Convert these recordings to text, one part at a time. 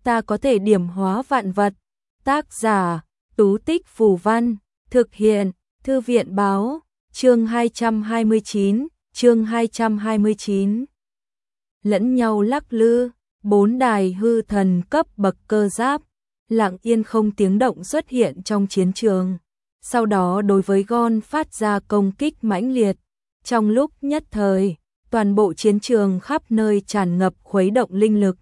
ta có thể điểm hóa vạn vật. Tác giả, Tú Tích Phù Văn, thực hiện, Thư viện Báo, chương 229, chương 229. Lẫn nhau lắc lư, 4 đài hư thần cấp bậc cơ giáp, lặng yên không tiếng động xuất hiện trong chiến trường. Sau đó đối với Gon phát ra công kích mãnh liệt. Trong lúc nhất thời, toàn bộ chiến trường khắp nơi tràn ngập khuấy động linh lực.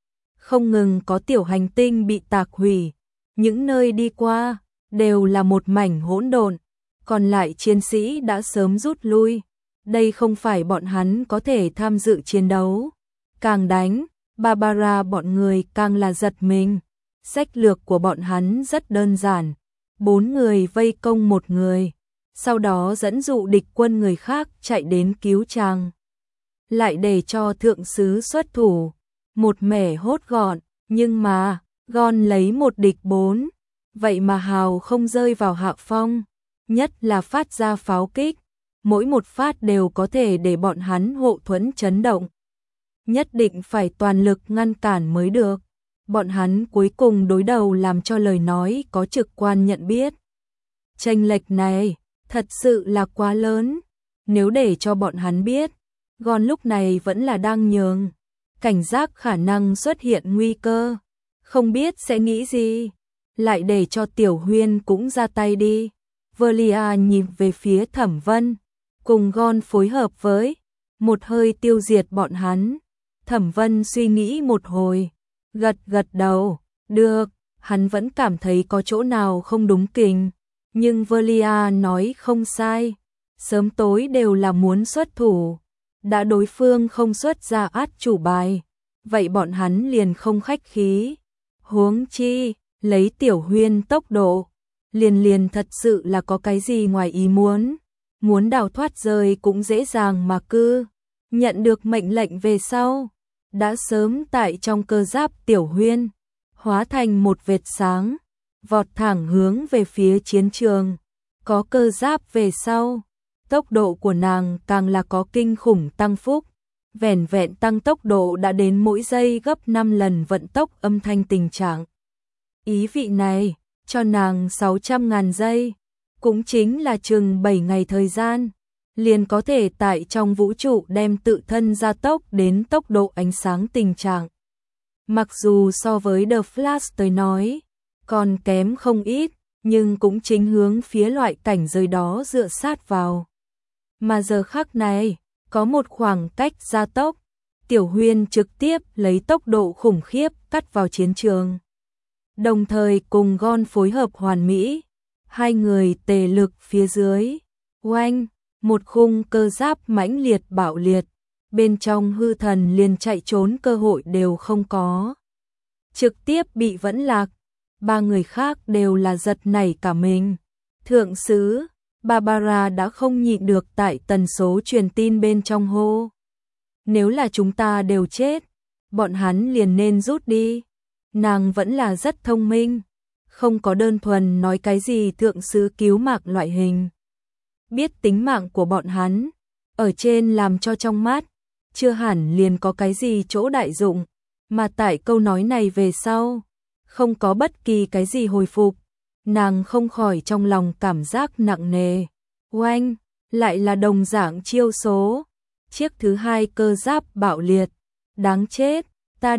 Không ngừng có tiểu hành tinh bị tạc hủy, những nơi đi qua đều là một mảnh hỗn độn, còn lại chiến sĩ đã sớm rút lui. Đây không phải bọn hắn có thể tham dự chiến đấu. Càng đánh, Barbara bọn người càng là giật mình. Sách lược của bọn hắn rất đơn giản, 4 người vây công một người, sau đó dẫn dụ địch quân người khác chạy đến cứu chàng. Lại để cho thượng sứ xuất thủ, một mẻ hốt gọn, nhưng mà, Gon lấy một địch 4, vậy mà hào không rơi vào hạ phong, nhất là phát ra pháo kích, mỗi một phát đều có thể để bọn hắn hộ thuẫn chấn động. Nhất định phải toàn lực ngăn cản mới được. Bọn hắn cuối cùng đối đầu làm cho lời nói có trực quan nhận biết. Chênh lệch này thật sự là quá lớn. Nếu để cho bọn hắn biết, Gon lúc này vẫn là đang nhường, cảnh giác khả năng xuất hiện nguy cơ, không biết sẽ nghĩ gì. Lại để cho Tiểu Huyên cũng ra tay đi. Velia nhìn về phía Thẩm Vân, cùng Gon phối hợp với, một hơi tiêu diệt bọn hắn. Thẩm Vân suy nghĩ một hồi, gật gật đầu, được, hắn vẫn cảm thấy có chỗ nào không đúng kình, nhưng Velia nói không sai, sớm tối đều là muốn xuất thủ, đã đối phương không xuất ra át chủ bài, vậy bọn hắn liền không khách khí. Huống chi, lấy Tiểu Huyên tốc độ, liền thật sự là có cái gì ngoài ý muốn đào thoát rơi cũng dễ dàng mà cư. Nhận được mệnh lệnh về sau, đã sớm tại trong cơ giáp Tiểu Huyên, hóa thành một vệt sáng, vọt thẳng hướng về phía chiến trường. Có cơ giáp về sau, tốc độ của nàng càng là có kinh khủng tăng phúc, vẻn vẹn tăng tốc độ đã đến mỗi giây gấp 5 lần vận tốc âm thanh tình trạng. Ý vị này, cho nàng 600.000 giây, cũng chính là chừng 7 ngày thời gian, liền có thể tại trong vũ trụ đem tự thân gia tốc đến tốc độ ánh sáng tình trạng. Mặc dù so với The Flash tới nói, còn kém không ít, nhưng cũng chính hướng phía loại cảnh giới đó dựa sát vào. Mà giờ khắc này, có một khoảng cách gia tốc, Tiểu Huyên trực tiếp lấy tốc độ khủng khiếp cắt vào chiến trường. Đồng thời cùng Gon phối hợp hoàn mỹ, hai người tề lực phía dưới, oanh, một khung cơ giáp mãnh liệt bạo liệt, bên trong hư thần liền chạy trốn cơ hội đều không có. Trực tiếp bị vẫn lạc, 3 người khác đều là giật nảy cả mình. Thượng sứ, Barbara đã không nhịn được tại tần số truyền tin bên trong hô. Nếu là chúng ta đều chết, bọn hắn liền nên rút đi. Nàng vẫn là rất thông minh, không có đơn thuần nói cái gì thượng sứ cứu mạng loại hình. Biết tính mạng của bọn hắn, ở trên làm cho trong mắt, chưa hẳn liền có cái gì chỗ đại dụng, mà tại câu nói này về sau, không có bất kỳ cái gì hồi phục, nàng không khỏi trong lòng cảm giác nặng nề. Oanh, lại là đồng dạng chiêu số, chiếc thứ 2 cơ giáp bạo liệt, đáng chết, ta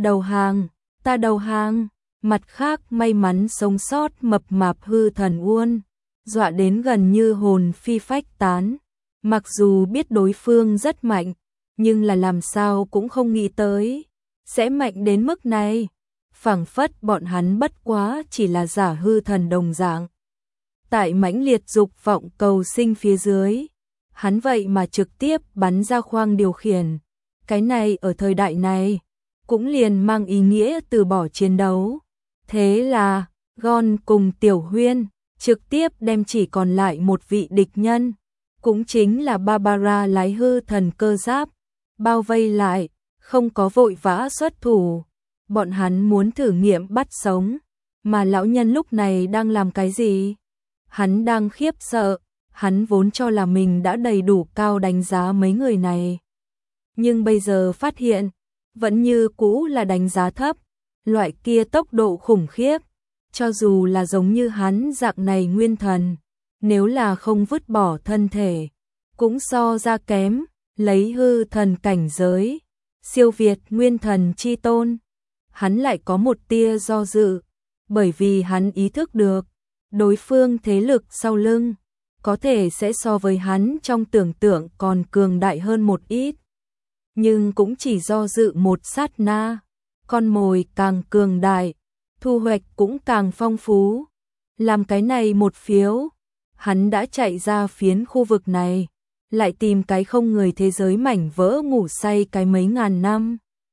đầu hàng, mặt khác may mắn sống sót mập mạp hư thần Uôn, dọa đến gần như hồn phi phách tán, mặc dù biết đối phương rất mạnh, nhưng là làm sao cũng không nghĩ tới, sẽ mạnh đến mức này, phảng phất bọn hắn bất quá chỉ là giả hư thần đồng dạng. Tại mãnh liệt dục vọng cầu sinh phía dưới, hắn vậy mà trực tiếp bắn ra khoang điều khiển, cái này ở thời đại này, cũng liền mang ý nghĩa từ bỏ chiến đấu. Thế là, Gon cùng Tiểu Huyên trực tiếp đem chỉ còn lại một vị địch nhân, cũng chính là Barbara lái hư thần cơ giáp, bao vây lại, không có vội vã xuất thủ. Bọn hắn muốn thử nghiệm bắt sống, mà lão nhân lúc này đang làm cái gì? Hắn đang khiếp sợ, hắn vốn cho là mình đã đầy đủ cao đánh giá mấy người này. Nhưng bây giờ phát hiện, vẫn như cũ là đánh giá thấp, loại kia tốc độ khủng khiếp, cho dù là giống như hắn dạng này nguyên thần, nếu là không vứt bỏ thân thể, cũng so ra kém, lấy hư thần cảnh giới, siêu việt nguyên thần chi tôn. Hắn lại có một tia do dự, bởi vì hắn ý thức được, đối phương thế lực sau lưng, có thể sẽ so với hắn trong tưởng tượng còn cường đại hơn một ít. Nhưng cũng chỉ do dự một sát na, con mồi càng cường đại, thu hoạch cũng càng phong phú. Làm cái này một phiếu, hắn đã chạy ra phiến khu vực này, lại tìm cái không người thế giới mảnh vỡ ngủ say cái mấy ngàn năm.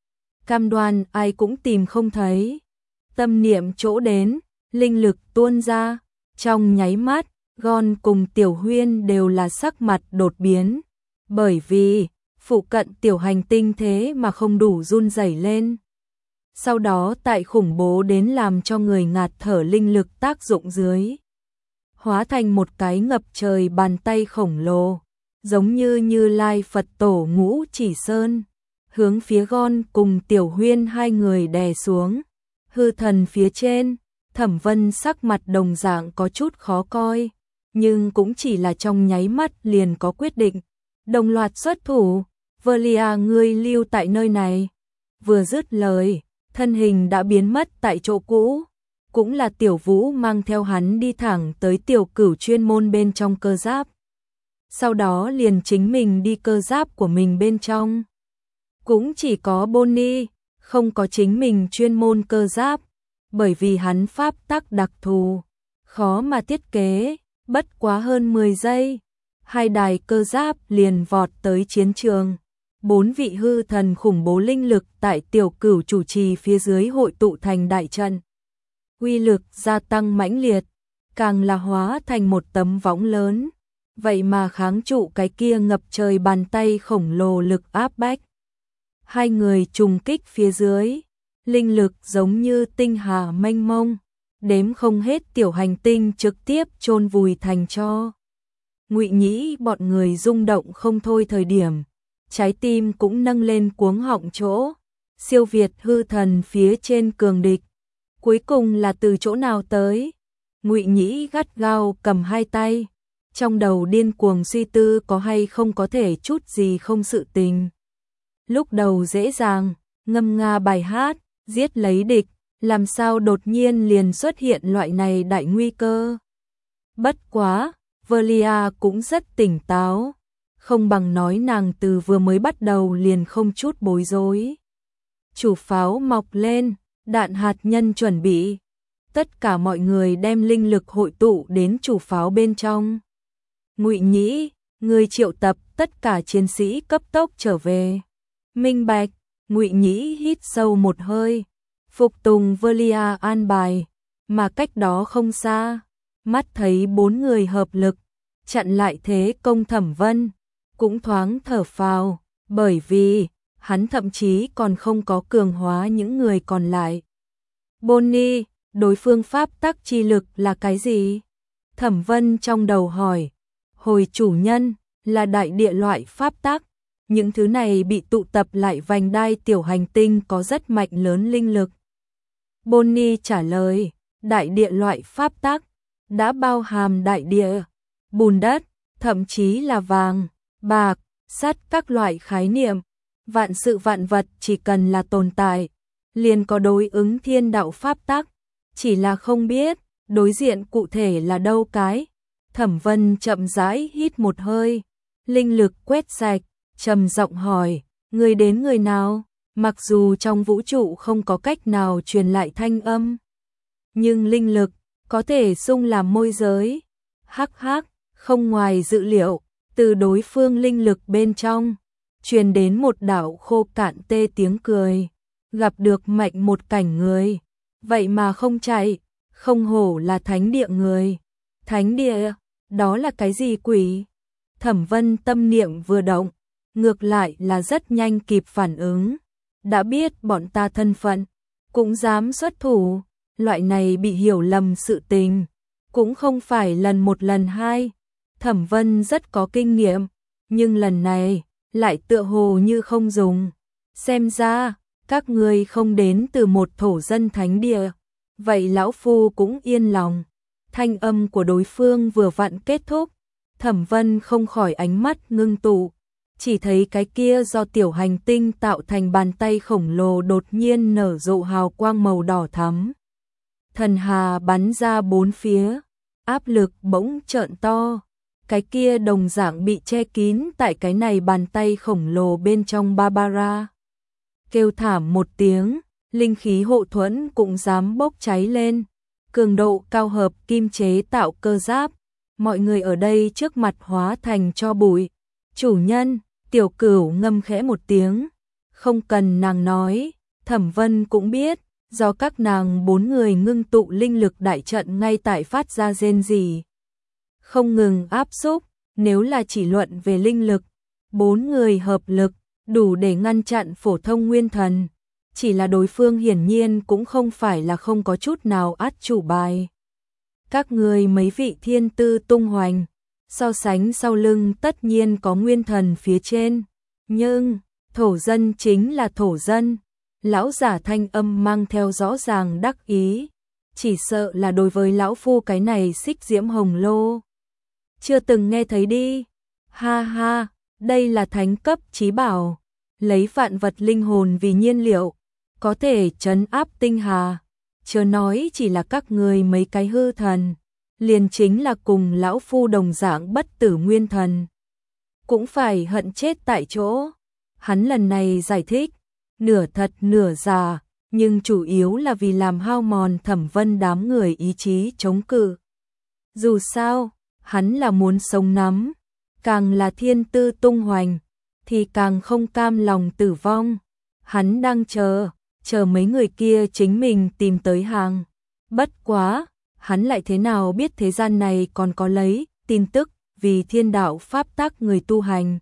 Cam đoan ai cũng tìm không thấy. Tâm niệm chỗ đến, linh lực tuôn ra, trong nháy mắt, Gon cùng Tiểu Huyên đều là sắc mặt đột biến, bởi vì phụ cận tiểu hành tinh thế mà không đủ run rẩy lên. Sau đó tại khủng bố đến làm cho người ngạt thở linh lực tác dụng dưới, hóa thành một cái ngập trời bàn tay khổng lồ, giống như Như Lai Phật Tổ Ngũ Chỉ Sơn, hướng phía Gon cùng Tiểu Huyên hai người đè xuống. Hư thần phía trên, Thẩm Vân sắc mặt đồng dạng có chút khó coi, nhưng cũng chỉ là trong nháy mắt liền có quyết định, đồng loạt xuất thủ. Velia, ngươi lưu tại nơi này. Vừa dứt lời, thân hình đã biến mất tại chỗ cũ, cũng là Tiểu Vũ mang theo hắn đi thẳng tới Tiểu Cửu chuyên môn bên trong cơ giáp. Sau đó liền chính mình đi cơ giáp của mình bên trong. Cũng chỉ có Bonnie không có chính mình chuyên môn cơ giáp, bởi vì hắn pháp tắc đặc thù, khó mà thiết kế. Bất quá hơn 10 giây, hai đài cơ giáp liền vọt tới chiến trường. 4 vị hư thần khủng bố linh lực tại Tiểu Cửu chủ trì phía dưới hội tụ thành đại trận. Uy lực gia tăng mãnh liệt, càng là hóa thành một tấm võng lớn, vậy mà kháng trụ cái kia ngập trời bàn tay khổng lồ lực áp bách. Hai người trùng kích phía dưới, linh lực giống như tinh hà mênh mông, đếm không hết tiểu hành tinh trực tiếp chôn vùi thành tro. Ngụy Nhĩ bọn người rung động không thôi thời điểm, trái tim cũng nâng lên cuống họng chỗ, siêu việt hư thần phía trên cường địch. Cuối cùng là từ chỗ nào tới? Ngụy Nhĩ gắt gao cầm hai tay, trong đầu điên cuồng suy tư có hay không có thể chút gì không sự tình. Lúc đầu dễ dàng, ngâm nga bài hát, giết lấy địch, làm sao đột nhiên liền xuất hiện loại này đại nguy cơ. Bất quá, Velia cũng rất tỉnh táo, không bằng nói nàng từ vừa mới bắt đầu liền không chút bối rối. Chủ pháo mọc lên, đạn hạt nhân chuẩn bị. Tất cả mọi người đem linh lực hội tụ đến chủ pháo bên trong. Ngụy Nhĩ, người triệu tập tất cả chiến sĩ cấp tốc trở về. Minh bạch. Ngụy Nhĩ hít sâu một hơi, phục tùng Velia an bài, mà cách đó không xa, mắt thấy 4 người hợp lực chặn lại thế công Thẩm Vân, cũng thoáng thở phào, bởi vì hắn thậm chí còn không có cường hóa những người còn lại. Bonnie, đối phương pháp tắc chi lực là cái gì? Thẩm Vân trong đầu hỏi. Hồi chủ nhân, là đại địa loại pháp tắc. Những thứ này bị tụ tập lại vành đai tiểu hành tinh có rất mạnh lớn linh lực. Bonnie trả lời, đại địa loại pháp tắc đã bao hàm đại địa, bùn đất, thậm chí là vàng, bạc, sắt các loại khái niệm. Vạn sự vạn vật chỉ cần là tồn tại, liền có đối ứng thiên đạo pháp tắc, chỉ là không biết đối diện cụ thể là đâu cái. Thẩm Vân chậm rãi hít một hơi, linh lực quét sạch, trầm giọng hỏi, người đến người nào? Mặc dù trong vũ trụ không có cách nào truyền lại thanh âm, nhưng linh lực có thể xung làm môi giới. Hắc hắc, không ngoài dự liệu, từ đối phương linh lực bên trong truyền đến một đạo khô cạn tê tiếng cười. Gặp được mạnh một cảnh người, vậy mà không chạy, không hổ là thánh địa người. Thánh địa, đó là cái gì quỷ? Thẩm Vân tâm niệm vừa động, ngược lại là rất nhanh kịp phản ứng. Đã biết bọn ta thân phận, cũng dám xuất thủ, loại này bị hiểu lầm sự tình, cũng không phải lần một lần hai. Thẩm Vân rất có kinh nghiệm, nhưng lần này lại tựa hồ như không dùng. Xem ra, các ngươi không đến từ một thổ dân thánh địa, vậy lão phu cũng yên lòng. Thanh âm của đối phương vừa vặn kết thúc, Thẩm Vân không khỏi ánh mắt ngưng tụ, chỉ thấy cái kia do tiểu hành tinh tạo thành bàn tay khổng lồ đột nhiên nở rộ hào quang màu đỏ thắm. Thần hà bắn ra bốn phía, áp lực bỗng trợn to, cái kia đồng dạng bị che kín tại cái này bàn tay khổng lồ bên trong Barbara. Kêu thảm một tiếng, linh khí hộ thuẫn cũng dám bốc cháy lên, cường độ cao hợp kim chế tạo cơ giáp, mọi người ở đây trước mặt hóa thành tro bụi. Chủ nhân, Tiểu Cửu ngâm khẽ một tiếng, không cần nàng nói, Thẩm Vân cũng biết, do các nàng bốn người ngưng tụ linh lực đại trận ngay tại phát ra rên rỉ, không ngừng áp xúc, nếu là chỉ luận về linh lực, bốn người hợp lực, đủ để ngăn chặn phổ thông nguyên thần, chỉ là đối phương hiển nhiên cũng không phải là không có chút nào át chủ bài. Các người mấy vị thiên tư tung hoành, so sánh sau lưng tất nhiên có nguyên thần phía trên, nhưng thổ dân chính là thổ dân. Lão giả thanh âm mang theo rõ ràng đắc ý, chỉ sợ là đối với lão phu cái này xích diễm hồng lô chưa từng nghe thấy đi. Ha ha, đây là thánh cấp chí bảo, lấy vạn vật linh hồn vì nhiên liệu, có thể trấn áp tinh hà, chớ nói chỉ là các người mấy cái hư thần, liền chính là cùng lão phu đồng dạng bất tử nguyên thần, cũng phải hận chết tại chỗ. Hắn lần này giải thích, nửa thật nửa giả, nhưng chủ yếu là vì làm hao mòn Thẩm Vân đám người ý chí chống cự. Dù sao, hắn là muốn sống nắm, càng là thiên tư tung hoành, thì càng không cam lòng tử vong. Hắn đang chờ mấy người kia chính mình tìm tới hàng. Bất quá, hắn lại thế nào biết thế gian này còn có lấy tin tức vì thiên đạo pháp tắc người tu hành.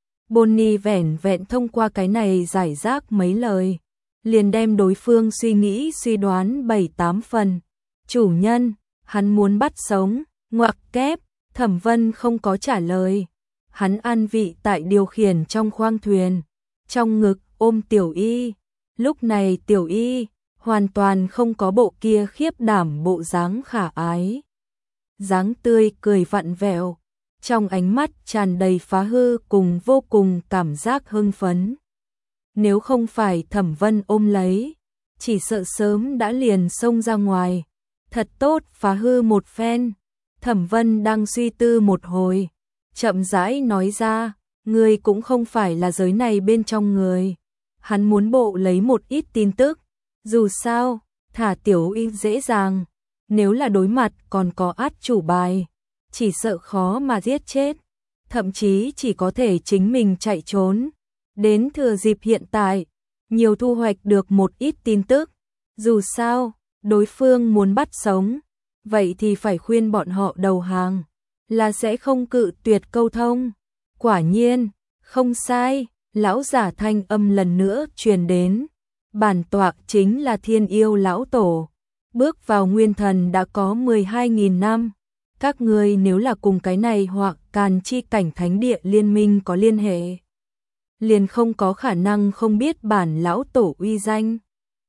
Bonnie vẻn vẹn thông qua cái này giải rác mấy lời, liền đem đối phương suy nghĩ suy đoán 7-8 phần. Chủ nhân, hắn muốn bắt sống, ngoặc kép, Thẩm Vân không có trả lời. Hắn an vị tại điều khiển trong khoang thuyền, trong ngực ôm Tiểu Y. Lúc này Tiểu Y hoàn toàn không có bộ kia khiếp đảm bộ dáng khả ái. Dáng tươi cười vặn vẹo, trong ánh mắt tràn đầy phá hư cùng vô cùng cảm giác hưng phấn. Nếu không phải Thẩm Vân ôm lấy, chỉ sợ sớm đã liền xông ra ngoài. Thật tốt phá hư một phen. Thẩm Vân đang suy tư một hồi, chậm rãi nói ra, ngươi cũng không phải là giới này bên trong người. Hắn muốn bộ lấy một ít tin tức, dù sao, thả Tiểu Y dễ dàng, nếu là đối mặt còn có át chủ bài, chỉ sợ khó mà giết chết, thậm chí chỉ có thể chính mình chạy trốn. Đến thừa dịp hiện tại, nhiều thu hoạch được một ít tin tức, dù sao, đối phương muốn bắt sống, vậy thì phải khuyên bọn họ đầu hàng, là sẽ không cự tuyệt câu thông. Quả nhiên, không sai, lão giả thanh âm lần nữa truyền đến, bản tọa chính là Thiên Yêu lão tổ, bước vào nguyên thần đã có 12.000 năm, các ngươi nếu là cùng cái này hoặc Càn chi cảnh thánh địa liên minh có liên hệ, liền không có khả năng không biết bản lão tổ uy danh.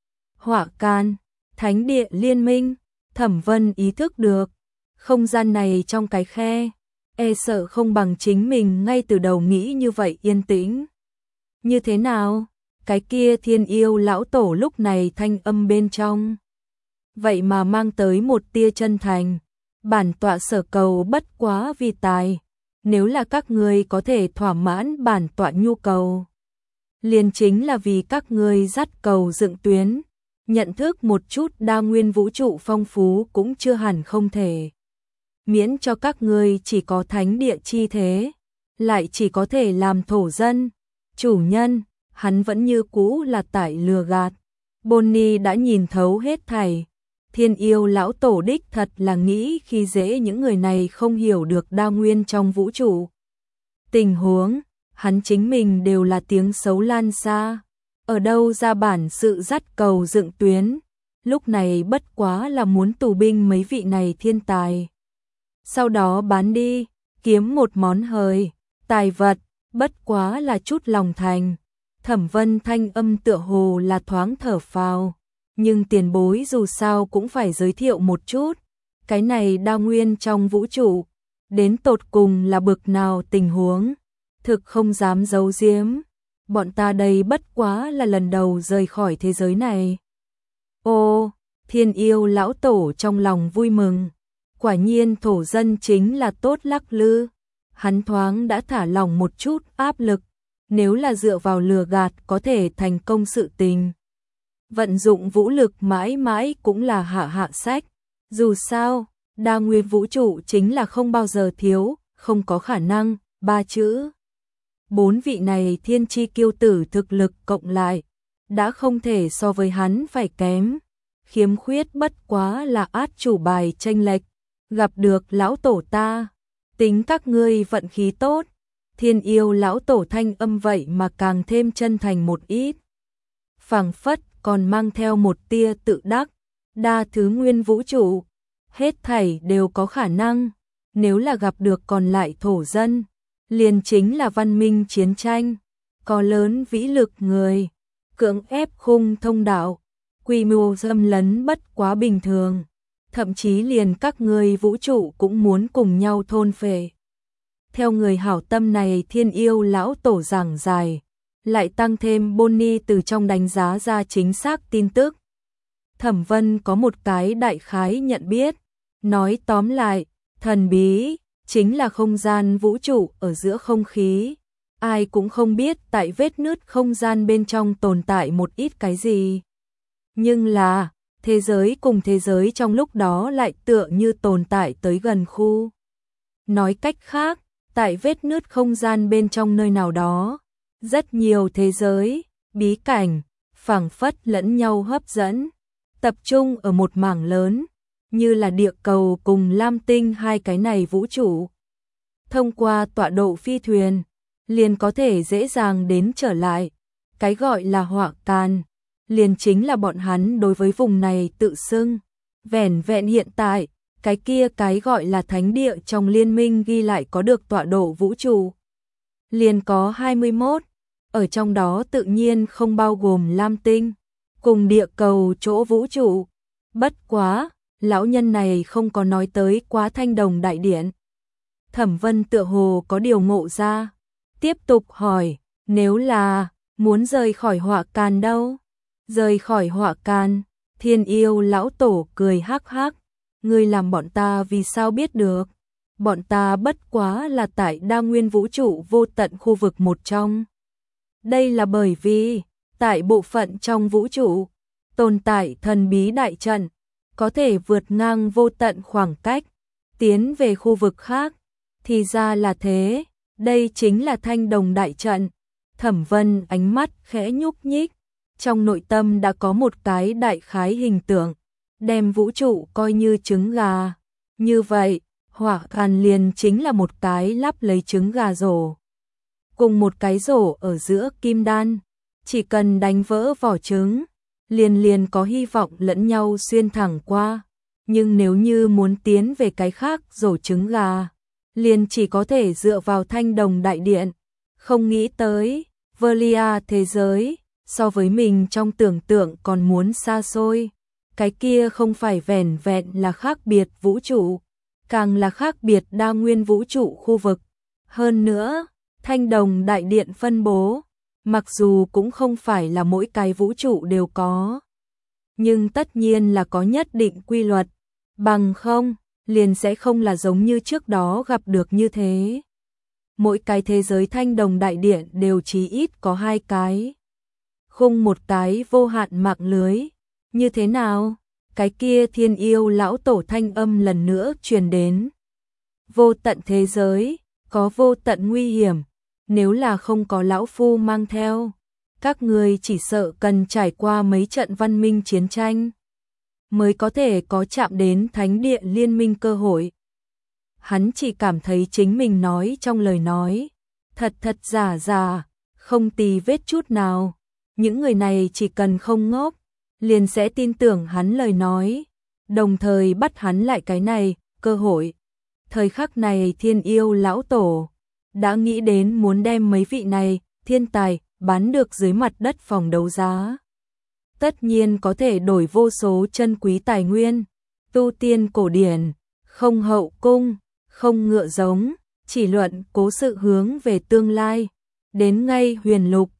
Hỏa Can, thánh địa liên minh, Thẩm Vân ý thức được, không gian này trong cái khe, e sợ không bằng chính mình ngay từ đầu nghĩ như vậy yên tĩnh. Như thế nào? Cái kia Thiên Yêu lão tổ lúc này thanh âm bên trong, vậy mà mang tới một tia chân thành. Bản tọa sở cầu bất quá vì tài, nếu là các ngươi có thể thỏa mãn bản tọa nhu cầu, liền chính là vì các ngươi dắt cầu dựng tuyến, nhận thức một chút đa nguyên vũ trụ phong phú cũng chưa hẳn không thể. Miễn cho các ngươi chỉ có thánh địa chi thế, lại chỉ có thể làm thổ dân. Chủ nhân, hắn vẫn như cũ là tại lừa gạt. Bonnie đã nhìn thấu hết thảy. Thiên Yêu lão tổ đích thật là nghĩ khi dễ những người này không hiểu được đa nguyên trong vũ trụ. Tình huống, hắn chính mình đều là tiếng xấu lan xa. Ở đâu ra bản sự dắt cầu dựng tuyến, lúc này bất quá là muốn tù binh mấy vị này thiên tài. Sau đó bán đi, kiếm một món hời, tài vật, bất quá là chút lòng thành. Thẩm Vân thanh âm tựa hồ là thoáng thở phào, nhưng tiền bối dù sao cũng phải giới thiệu một chút, cái này đa nguyên trong vũ trụ, đến tột cùng là bực nào tình huống, thực không dám giấu giếm, bọn ta đây bất quá là lần đầu rời khỏi thế giới này. Ô, Thiên Yêu lão tổ trong lòng vui mừng, quả nhiên thổ dân chính là tốt lắc lư, hắn thoáng đã thả lỏng một chút áp lực, nếu là dựa vào lừa gạt có thể thành công sự tình. Vận dụng vũ lực mãi mãi cũng là hạ sách, dù sao, đa nguyên vũ trụ chính là không bao giờ thiếu, không có khả năng, ba chữ. 4 vị này thiên chi kiêu tử thực lực cộng lại, đã không thể so với hắn phải kém, khiếm khuyết bất quá là át chủ bài chênh lệch, gặp được lão tổ ta, tính các ngươi vận khí tốt. Thiên Yêu lão tổ thanh âm vậy mà càng thêm chân thành một ít. Phảng phất còn mang theo một tia tự đắc, đa thứ nguyên vũ trụ, hết thảy đều có khả năng, nếu là gặp được còn lại thổ dân, liền chính là văn minh chiến tranh, có lớn vĩ lực người, cưỡng ép khung thông đạo, quy mô xâm lấn bất quá bình thường, thậm chí liền các ngươi vũ trụ cũng muốn cùng nhau thôn phệ. Theo người hảo tâm này Thiên Yêu lão tổ giảng dài, lại tăng thêm Bonnie từ trong đánh giá ra chính xác tin tức. Thẩm Vân có một cái đại khái nhận biết, nói tóm lại, thần bí chính là không gian vũ trụ ở giữa không khí, ai cũng không biết tại vết nứt không gian bên trong tồn tại một ít cái gì. Nhưng là, thế giới cùng thế giới trong lúc đó lại tựa như tồn tại tới gần khu. Nói cách khác, tại vết nứt không gian bên trong nơi nào đó, rất nhiều thế giới, bí cảnh, phảng phất lẫn nhau hấp dẫn, tập trung ở một mảng lớn, như là địa cầu cùng Lam Tinh hai cái này vũ trụ. Thông qua tọa độ phi thuyền, liền có thể dễ dàng đến trở lại, cái gọi là họa can, liền chính là bọn hắn đối với vùng này tự xưng, vẻn vẹn hiện tại. Cái kia cái gọi là thánh địa trong liên minh ghi lại có được tọa độ vũ trụ. Liền có 21, ở trong đó tự nhiên không bao gồm Lam Tinh, cùng địa cầu chỗ vũ trụ. Bất quá, lão nhân này không có nói tới quá Thanh Đồng Đại Điện. Thẩm Vân tựa hồ có điều ngộ ra, tiếp tục hỏi, nếu là muốn rời khỏi họa can đâu? Rời khỏi họa can, Thiên Yêu lão tổ cười hắc hắc. Ngươi làm bọn ta vì sao biết được? Bọn ta bất quá là tại đa nguyên vũ trụ vô tận khu vực một trong. Đây là bởi vì, tại bộ phận trong vũ trụ, tồn tại thần bí đại trận, có thể vượt ngang vô tận khoảng cách, tiến về khu vực khác. Thì ra là thế, đây chính là Thanh Đồng đại trận. Thẩm Vân ánh mắt khẽ nhúc nhích, trong nội tâm đã có một cái đại khái hình tượng. Đem vũ trụ coi như trứng gà. Như vậy, hỏa can liền chính là một cái lắp lấy trứng gà rổ. Cùng một cái rổ ở giữa kim đan, chỉ cần đánh vỡ vỏ trứng, liền có hy vọng lẫn nhau xuyên thẳng qua. Nhưng nếu như muốn tiến về cái khác rổ trứng gà, liền chỉ có thể dựa vào Thanh Đồng Đại Điện. Không nghĩ tới, Verlia thế giới, so với mình trong tưởng tượng còn muốn xa xôi. Cái kia không phải vẻn vẹn là khác biệt vũ trụ, càng là khác biệt đa nguyên vũ trụ khu vực. Hơn nữa, Thanh Đồng Đại Điện phân bố, mặc dù cũng không phải là mỗi cái vũ trụ đều có, nhưng tất nhiên là có nhất định quy luật, bằng không, liền sẽ không là giống như trước đó gặp được như thế. Mỗi cái thế giới Thanh Đồng Đại Điện đều chí ít có 2 cái, khung một cái vô hạn mạng lưới. Như thế nào? Cái kia Thiên Yêu lão tổ thanh âm lần nữa truyền đến. Vô tận thế giới, có vô tận nguy hiểm, nếu là không có lão phu mang theo, các người chỉ sợ cần trải qua mấy trận văn minh chiến tranh, mới có thể có chạm đến thánh địa liên minh cơ hội. Hắn chỉ cảm thấy chính mình nói trong lời nói, thật giả, không tì vết chút nào. Những người này chỉ cần không ngốc, liền sẽ tin tưởng hắn lời nói, đồng thời bắt hắn lại cái này, cơ hội. Thời khắc này Thiên Yêu lão tổ đã nghĩ đến muốn đem mấy vị này, thiên tài, bán được dưới mặt đất phòng đấu giá. Tất nhiên có thể đổi vô số chân quý tài nguyên, tu tiên cổ điển, không hậu cung, không ngựa giống, chỉ luận cố sự hướng về tương lai. Đến ngay huyền lục,